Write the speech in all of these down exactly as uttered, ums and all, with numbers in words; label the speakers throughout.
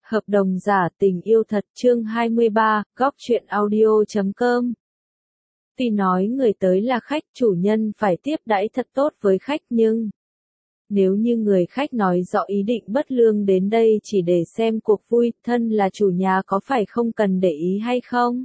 Speaker 1: Hợp đồng giả tình yêu thật chương hai mươi ba, góc truyện audio chấm com. Tuy nói người tới là khách, chủ nhân phải tiếp đãi thật tốt với khách nhưng nếu như người khách nói rõ ý định bất lương đến đây chỉ để xem cuộc vui, thân là chủ nhà có phải không cần để ý hay không?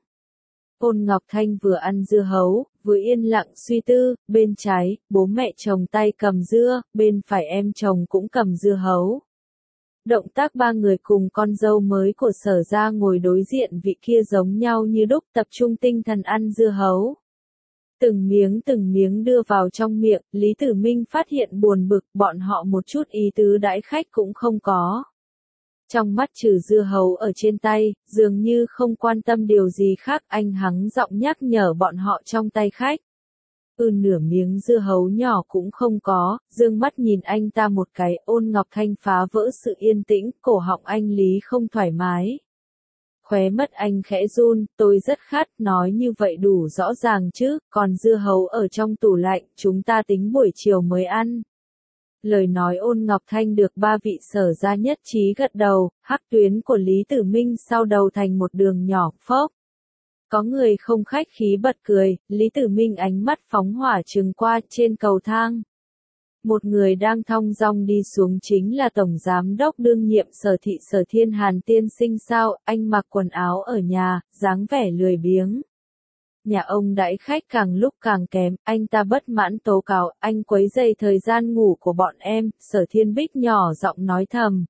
Speaker 1: Ôn Ngọc Thanh vừa ăn dưa hấu, vừa yên lặng suy tư, bên trái, bố mẹ chồng tay cầm dưa, bên phải em chồng cũng cầm dưa hấu. Động tác ba người cùng con dâu mới của Sở gia ngồi đối diện vị kia giống nhau như đúc, tập trung tinh thần ăn dưa hấu. Từng miếng từng miếng đưa vào trong miệng, Lý Tử Minh phát hiện buồn bực, bọn họ một chút ý tứ đãi khách cũng không có. Trong mắt trừ dưa hấu ở trên tay, dường như không quan tâm điều gì khác, anh hắng giọng nhắc nhở bọn họ trong tay khách. Ừ, nửa miếng dưa hấu nhỏ cũng không có, dương mắt nhìn anh ta một cái. Ôn Ngọc Thanh phá vỡ sự yên tĩnh, cổ họng anh Lý không thoải mái. Khóe mắt anh khẽ run, tôi rất khát, nói như vậy đủ rõ ràng chứ, còn dưa hấu ở trong tủ lạnh, chúng ta tính buổi chiều mới ăn. Lời nói Ôn Ngọc Thanh được ba vị Sở gia nhất trí gật đầu, hắc tuyến của Lý Tử Minh sau đầu thành một đường nhỏ, phốc. Có người không khách khí bật cười, Lý Tử Minh ánh mắt phóng hỏa trừng qua trên cầu thang. Một người đang thong dong đi xuống chính là Tổng Giám đốc đương nhiệm Sở thị Sở Thiên Hàn tiên sinh sao, anh mặc quần áo ở nhà, dáng vẻ lười biếng. Nhà ông đãi khách càng lúc càng kém, anh ta bất mãn tố cáo, anh quấy rầy thời gian ngủ của bọn em, Sở Thiên Bích nhỏ giọng nói thầm.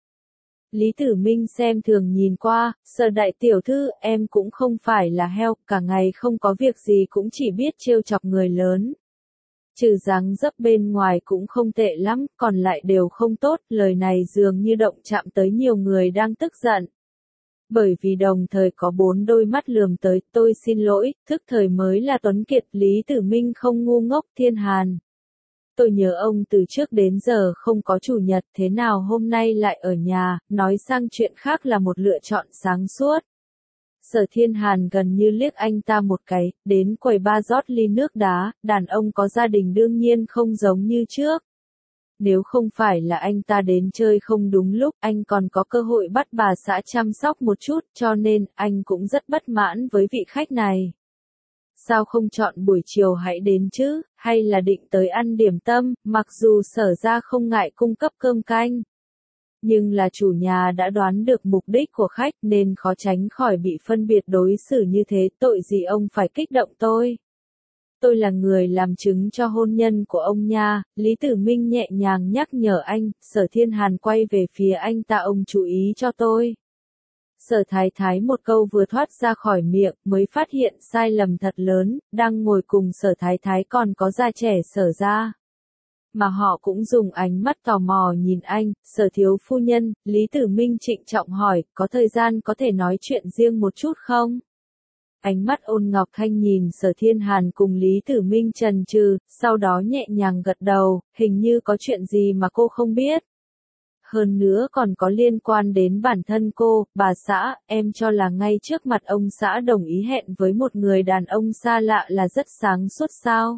Speaker 1: Lý Tử Minh xem thường nhìn qua, Sở đại tiểu thư, em cũng không phải là heo, cả ngày không có việc gì cũng chỉ biết trêu chọc người lớn. Trừ dáng dấp bên ngoài cũng không tệ lắm, còn lại đều không tốt, lời này dường như động chạm tới nhiều người đang tức giận. Bởi vì đồng thời có bốn đôi mắt lườm tới, tôi xin lỗi, thức thời mới là tuấn kiệt, Lý Tử Minh không ngu ngốc. Thiên Hàn. Tôi nhớ ông từ trước đến giờ không có chủ nhật, thế nào hôm nay lại ở nhà, nói sang chuyện khác là một lựa chọn sáng suốt. Sở Thiên Hàn gần như liếc anh ta một cái, đến quầy ba rót ly nước đá, đàn ông có gia đình đương nhiên không giống như trước. Nếu không phải là anh ta đến chơi không đúng lúc, anh còn có cơ hội bắt bà xã chăm sóc một chút, cho nên anh cũng rất bất mãn với vị khách này. Sao không chọn buổi chiều hãy đến chứ, hay là định tới ăn điểm tâm, mặc dù Sở gia không ngại cung cấp cơm canh. Nhưng là chủ nhà đã đoán được mục đích của khách nên khó tránh khỏi bị phân biệt đối xử như thế, tội gì ông phải kích động tôi. Tôi là người làm chứng cho hôn nhân của ông nha, Lý Tử Minh nhẹ nhàng nhắc nhở anh. Sở Thiên Hàn quay về phía anh ta, ông chú ý cho tôi. Sở Thái Thái một câu vừa thoát ra khỏi miệng, mới phát hiện sai lầm thật lớn, đang ngồi cùng Sở Thái Thái còn có gia trẻ Sở gia. Mà họ cũng dùng ánh mắt tò mò nhìn anh. Sở thiếu phu nhân, Lý Tử Minh trịnh trọng hỏi, có thời gian có thể nói chuyện riêng một chút không? Ánh mắt Ôn Ngọc Thanh nhìn Sở Thiên Hàn cùng Lý Tử Minh chần chừ, sau đó nhẹ nhàng gật đầu, hình như có chuyện gì mà cô không biết. Hơn nữa còn có liên quan đến bản thân cô. Bà xã, em cho là ngay trước mặt ông xã đồng ý hẹn với một người đàn ông xa lạ là rất sáng suốt sao?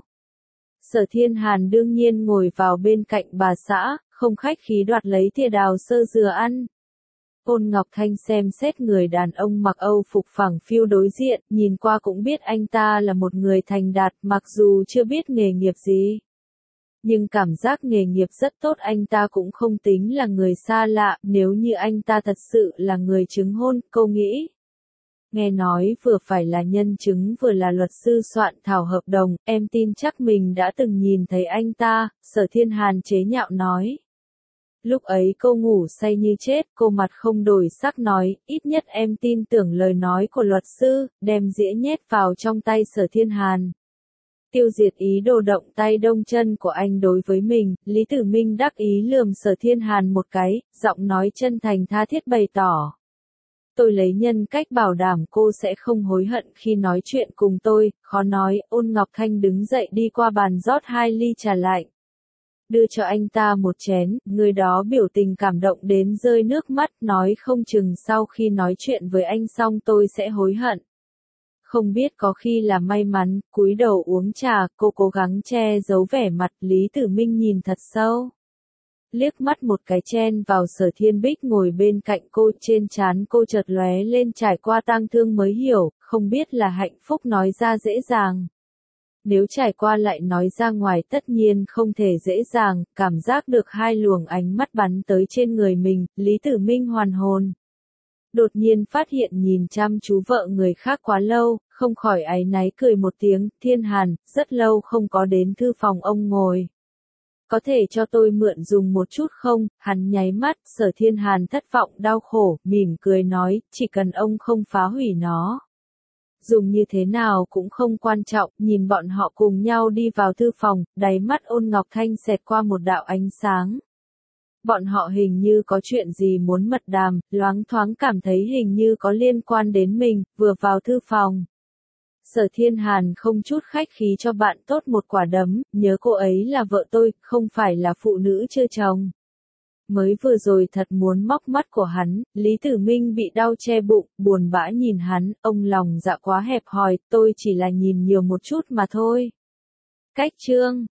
Speaker 1: Sở Thiên Hàn đương nhiên ngồi vào bên cạnh bà xã, không khách khí đoạt lấy thìa đào sơ dừa ăn. Ôn Ngọc Thanh xem xét người đàn ông mặc Âu phục phẳng phiu đối diện, nhìn qua cũng biết anh ta là một người thành đạt, mặc dù chưa biết nghề nghiệp gì. Nhưng cảm giác nghề nghiệp rất tốt, anh ta cũng không tính là người xa lạ, nếu như anh ta thật sự là người chứng hôn, cô nghĩ. Nghe nói vừa phải là nhân chứng vừa là luật sư soạn thảo hợp đồng, em tin chắc mình đã từng nhìn thấy anh ta, Sở Thiên Hàn chế nhạo nói. Lúc ấy cô ngủ say như chết, cô mặt không đổi sắc nói, ít nhất em tin tưởng lời nói của luật sư, đem dĩa nhét vào trong tay Sở Thiên Hàn. Tiêu diệt ý đồ động tay đông chân của anh đối với mình. Lý Tử Minh đắc ý lườm Sở Thiên Hàn một cái, giọng nói chân thành tha thiết bày tỏ. Tôi lấy nhân cách bảo đảm cô sẽ không hối hận khi nói chuyện cùng tôi. Khó nói. Ôn Ngọc Thanh đứng dậy đi qua bàn rót hai ly trà lạnh, đưa cho anh ta một chén. Người đó biểu tình cảm động đến rơi nước mắt, nói không chừng sau khi nói chuyện với anh xong tôi sẽ hối hận. Không biết có khi là may mắn. Cúi đầu uống trà, cô cố gắng che giấu vẻ mặt. Lý Tử Minh nhìn thật sâu. liếc mắt một cái chen vào Sở Thiên Bích ngồi bên cạnh cô, trên trán cô chợt lóe lên trải qua tang thương mới hiểu, không biết là hạnh phúc nói ra dễ dàng. Nếu trải qua lại nói ra ngoài tất nhiên không thể dễ dàng, cảm giác được hai luồng ánh mắt bắn tới trên người mình, Lý Tử Minh hoàn hồn. Đột nhiên phát hiện nhìn chăm chú vợ người khác quá lâu, không khỏi áy náy cười một tiếng, Thiên Hàn, rất lâu không có đến thư phòng ông ngồi. Có thể cho tôi mượn dùng một chút không? Hắn nháy mắt, Sở Thiên Hàn thất vọng đau khổ, mỉm cười nói, chỉ cần ông không phá hủy nó. Dùng như thế nào cũng không quan trọng, nhìn bọn họ cùng nhau đi vào thư phòng, đáy mắt Ôn Ngọc Thanh xẹt qua một đạo ánh sáng. Bọn họ hình như có chuyện gì muốn mật đàm, loáng thoáng cảm thấy hình như có liên quan đến mình, vừa vào thư phòng. Sở Thiên Hàn không chút khách khí cho bạn tốt một quả đấm, nhớ cô ấy là vợ tôi, không phải là phụ nữ chưa chồng. Mới vừa rồi thật muốn móc mắt của hắn, Lý Tử Minh bị đau che bụng, buồn bã nhìn hắn, ông lòng dạ quá hẹp hòi, tôi chỉ là nhìn nhiều một chút mà thôi. Cách chương